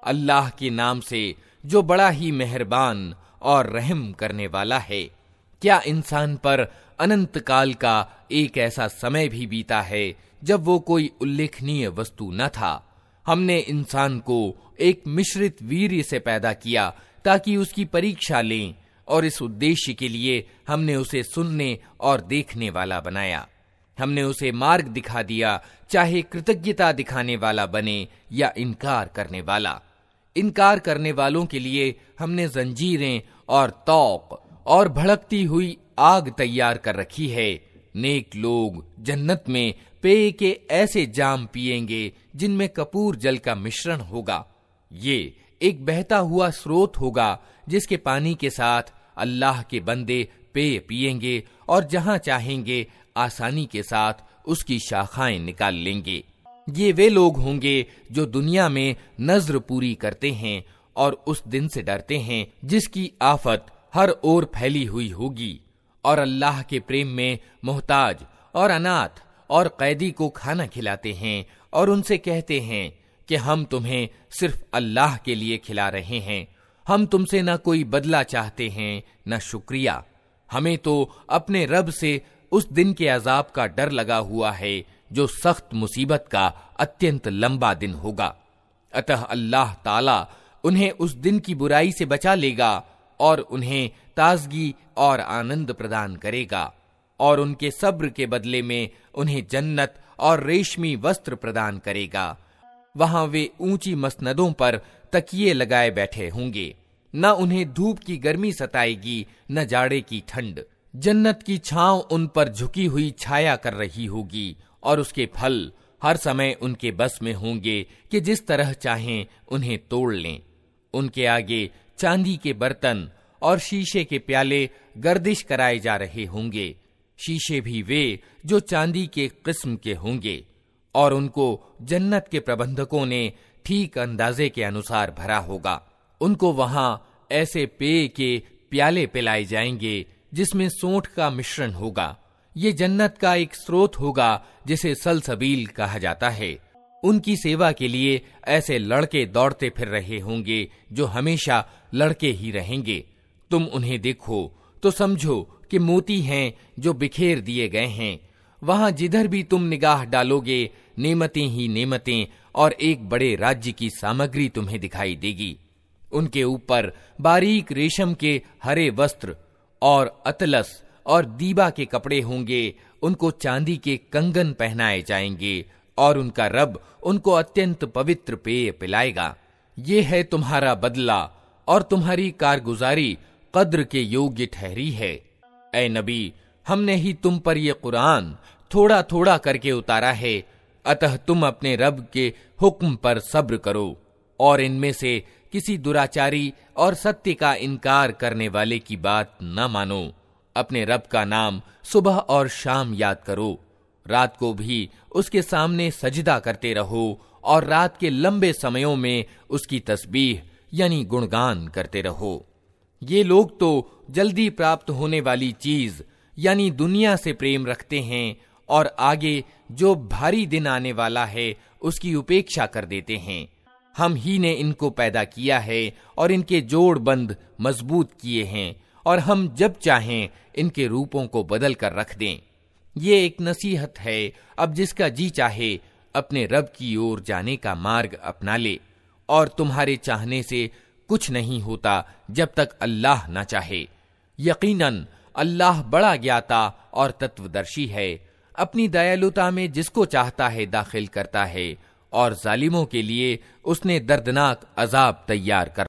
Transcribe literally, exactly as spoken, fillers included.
अल्लाह के नाम से जो बड़ा ही मेहरबान और रहम करने वाला है। क्या इंसान पर अनंत काल का एक ऐसा समय भी बीता है जब वो कोई उल्लेखनीय वस्तु न था। हमने इंसान को एक मिश्रित वीर्य से पैदा किया ताकि उसकी परीक्षा लें, और इस उद्देश्य के लिए हमने उसे सुनने और देखने वाला बनाया। हमने उसे मार्ग दिखा दिया, चाहे कृतज्ञता दिखाने वाला बने या इनकार करने वाला। इनकार करने वालों के लिए हमने जंजीरें और तौक और भड़कती हुई आग तैयार कर रखी है। नेक लोग जन्नत में पेय के ऐसे जाम पिएंगे जिनमें कपूर जल का मिश्रण होगा। ये एक बहता हुआ स्रोत होगा जिसके पानी के साथ अल्लाह के बंदे पेय पिएंगे और जहां चाहेंगे आसानी के साथ उसकी शाखाएं निकाल लेंगे। ये वे लोग होंगे जो दुनिया में नज्र पूरी करते हैं और उस दिन से डरते हैं जिसकी आफत हर ओर फैली हुई होगी, और अल्लाह के प्रेम में मोहताज और अनाथ और कैदी को खाना खिलाते हैं और उनसे कहते हैं कि हम तुम्हें सिर्फ अल्लाह के लिए खिला रहे हैं, हम तुमसे न कोई बदला चाहते हैं न शुक्रिया। हमें तो अपने रब से उस दिन के अजाब का डर लगा हुआ है जो सख्त मुसीबत का अत्यंत लंबा दिन होगा। अतः अल्लाह ताला उन्हें उस दिन की बुराई से बचा लेगा और उन्हें ताजगी और आनंद प्रदान करेगा, और उनके सब्र के बदले में उन्हें जन्नत और रेशमी वस्त्र प्रदान करेगा। वहां वे ऊंची मसनदों पर तकिए लगाए बैठे होंगे, न उन्हें धूप की गर्मी सताएगी न जाड़े की ठंड। जन्नत की छांव उन पर झुकी हुई छाया कर रही होगी, और उसके फल हर समय उनके बस में होंगे कि जिस तरह चाहें उन्हें तोड़ लें। उनके आगे चांदी के बर्तन और शीशे के प्याले गर्दिश कराए जा रहे होंगे। शीशे भी वे जो चांदी के किस्म के होंगे, और उनको जन्नत के प्रबंधकों ने ठीक अंदाजे के अनुसार भरा होगा। उनको वहां ऐसे पेय के प्याले पिलाए जाएंगे जिसमें सोंठ का मिश्रण होगा। ये जन्नत का एक स्रोत होगा जिसे सलसबील कहा जाता है। उनकी सेवा के लिए ऐसे लड़के दौड़ते फिर रहे होंगे जो हमेशा लड़के ही रहेंगे। तुम उन्हें देखो तो समझो कि मोती हैं जो बिखेर दिए गए हैं। वहां जिधर भी तुम निगाह डालोगे नेमतें ही नेमतें और एक बड़े राज्य की सामग्री तुम्हें दिखाई देगी। उनके ऊपर बारीक रेशम के हरे वस्त्र और अतलस और दीबा के कपड़े होंगे। उनको चांदी के कंगन पहनाए जाएंगे और उनका रब उनको अत्यंत पवित्र पेय पिलाएगा। ये है तुम्हारा बदला और तुम्हारी कारगुजारी कद्र के योग्य ठहरी है। ऐ नबी, हमने ही तुम पर ये कुरान थोड़ा थोड़ा करके उतारा है, अतः तुम अपने रब के हुक्म पर सब्र करो और इनमें से किसी दुराचारी और सत्य का इनकार करने वाले की बात न मानो। अपने रब का नाम सुबह और शाम याद करो। रात को भी उसके सामने सजदा करते रहो और रात के लंबे समयों में उसकी तस्बीह यानी गुणगान करते रहो। ये लोग तो जल्दी प्राप्त होने वाली चीज यानी दुनिया से प्रेम रखते हैं और आगे जो भारी दिन आने वाला है उसकी उपेक्षा कर देते हैं। हम ही ने इनको पैदा किया है और इनके जोड़ बंद मजबूत किए हैं, और हम जब चाहें इनके रूपों को बदल कर रख दें। ये एक नसीहत है, अब जिसका जी चाहे अपने रब की ओर जाने का मार्ग अपना ले, और तुम्हारे चाहने से कुछ नहीं होता जब तक अल्लाह ना चाहे। यकीनन अल्लाह बड़ा ज्ञाता और तत्वदर्शी है। अपनी दयालुता में जिसको चाहता है दाखिल करता है, और जालिमों के लिए उसने दर्दनाक अजाब तैयार कर